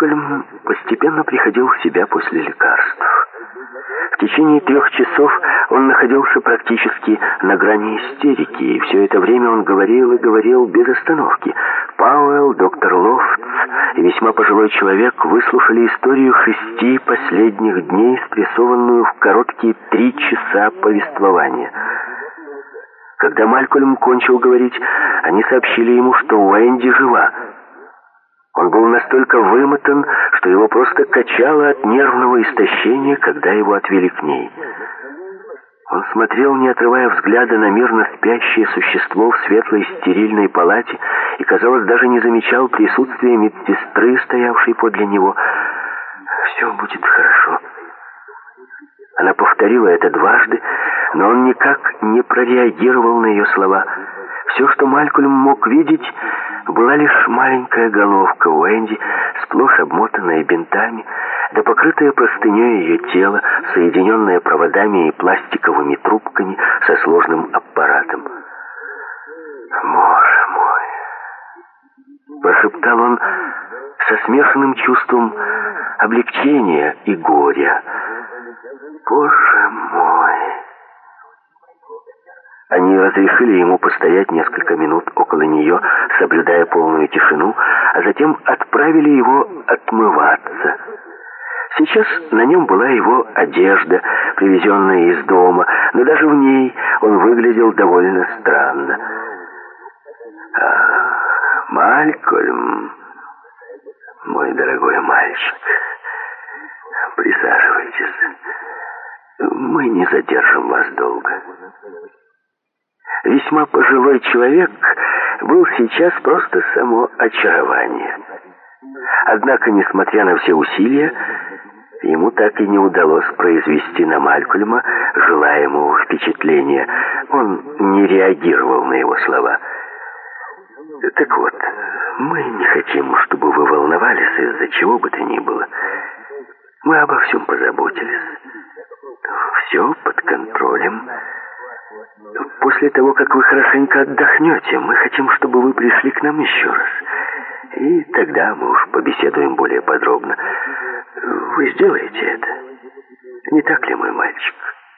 Малькольм постепенно приходил в себя после лекарств. В течение 3 часов он находился практически на грани истерики, и все это время он говорил и говорил без остановки. Пауэлл, доктор Лофтс и весьма пожилой человек выслушали историю 6 последних дней, спрессованную в короткие 3 часа повествования. Когда Малькольм кончил говорить, они сообщили ему, что Уэнди жива. Он был настолько вымотан, что его просто качало от нервного истощения, когда его отвели к ней. Он смотрел, не отрывая взгляда, на мирно спящее существо в светлой стерильной палате и, казалось, даже не замечал присутствия медсестры, стоявшей подле него. «Все будет хорошо». Она повторила это дважды, но он никак не прореагировал на ее слова. Все, что Малькольм мог видеть, была лишь маленькая головка Уэнди, сплошь обмотанная бинтами, да покрытая простыней ее тело, соединенное проводами и пластиковыми трубками со сложным аппаратом. «Боже мой!» — прошептал он со смешанным чувством облегчения и горя. «Боже мой!» Они разрешили ему постоять несколько минут около нее, соблюдая полную тишину, а затем отправили его отмываться. Сейчас на нем была его одежда, привезенная из дома, но даже в ней он выглядел довольно странно. «Малькольм, мой дорогой мальчик, присаживайтесь. Мы не задержим вас долго». Весьма пожилой человек был сейчас просто само очарование. Однако, несмотря на все усилия, ему так и не удалось произвести на Малькольма желаемого впечатления. Он не реагировал на его слова. «Так вот, мы не хотим, чтобы вы волновались из-за чего бы то ни было. Мы обо всем позаботились. Все под контролем. После того, как вы хорошенько отдохнете, мы хотим, чтобы вы пришли к нам еще раз. И тогда мы уж побеседуем более подробно. Вы сделаете это? Не так ли, мой мальчик?»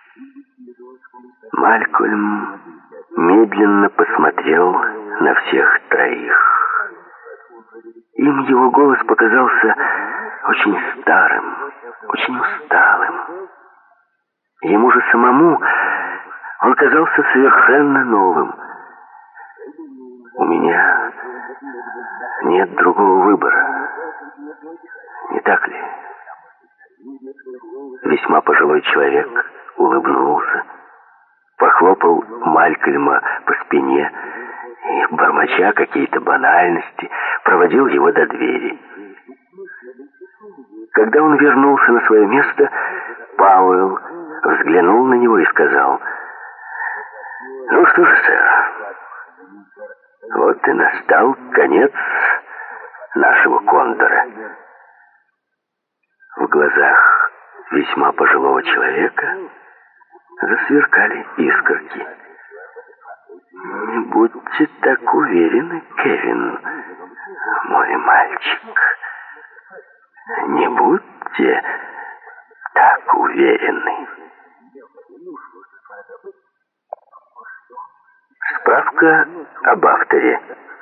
Малькольм медленно посмотрел на всех троих. Им его голос показался очень старым, очень усталым. Ему же самому он казался совершенно новым. «У меня нет другого выбора, не так ли?» Весьма пожилой человек улыбнулся, похлопал Малькольма по спине и, бормоча какие-то банальности, проводил его до двери. Когда он вернулся на свое место, Пауэлл взглянул на него и сказал: «Ну что же, сэр, вот и настал конец нашего кондора». В глазах весьма пожилого человека засверкали искорки. «Не будьте так уверены, Кевин, мой мальчик. Не будьте так уверены». Справка об авторе.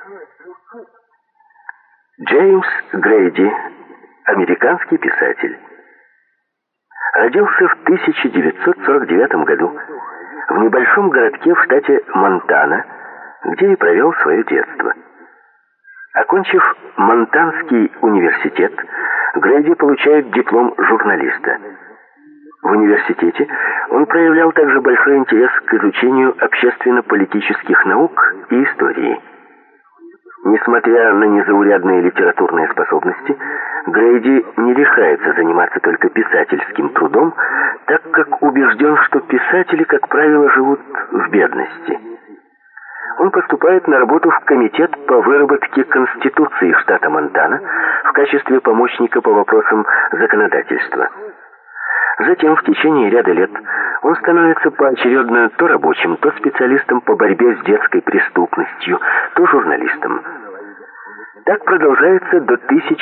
Джеймс Грейди, американский писатель. Родился в 1949 году в небольшом городке в штате Монтана, где и провел свое детство. Окончив Монтанский университет, Грейди получает диплом журналиста. В университете он проявлял также большой интерес к изучению общественно-политических наук и истории. Несмотря на незаурядные литературные способности, Грейди не решается заниматься только писательским трудом, так как убежден, что писатели, как правило, живут в бедности. Он поступает на работу в комитет по выработке Конституции штата Монтана в качестве помощника по вопросам законодательства. Затем в течение ряда лет он становится поочередно то рабочим, то специалистом по борьбе с детской преступностью, то журналистом. Так продолжается до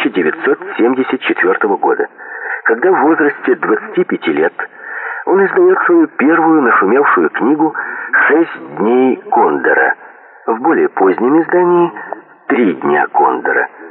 1974 года, когда в возрасте 25 лет он издает свою первую нашумевшую книгу «6 дней Кондора». В более позднем издании «3 дня Кондора».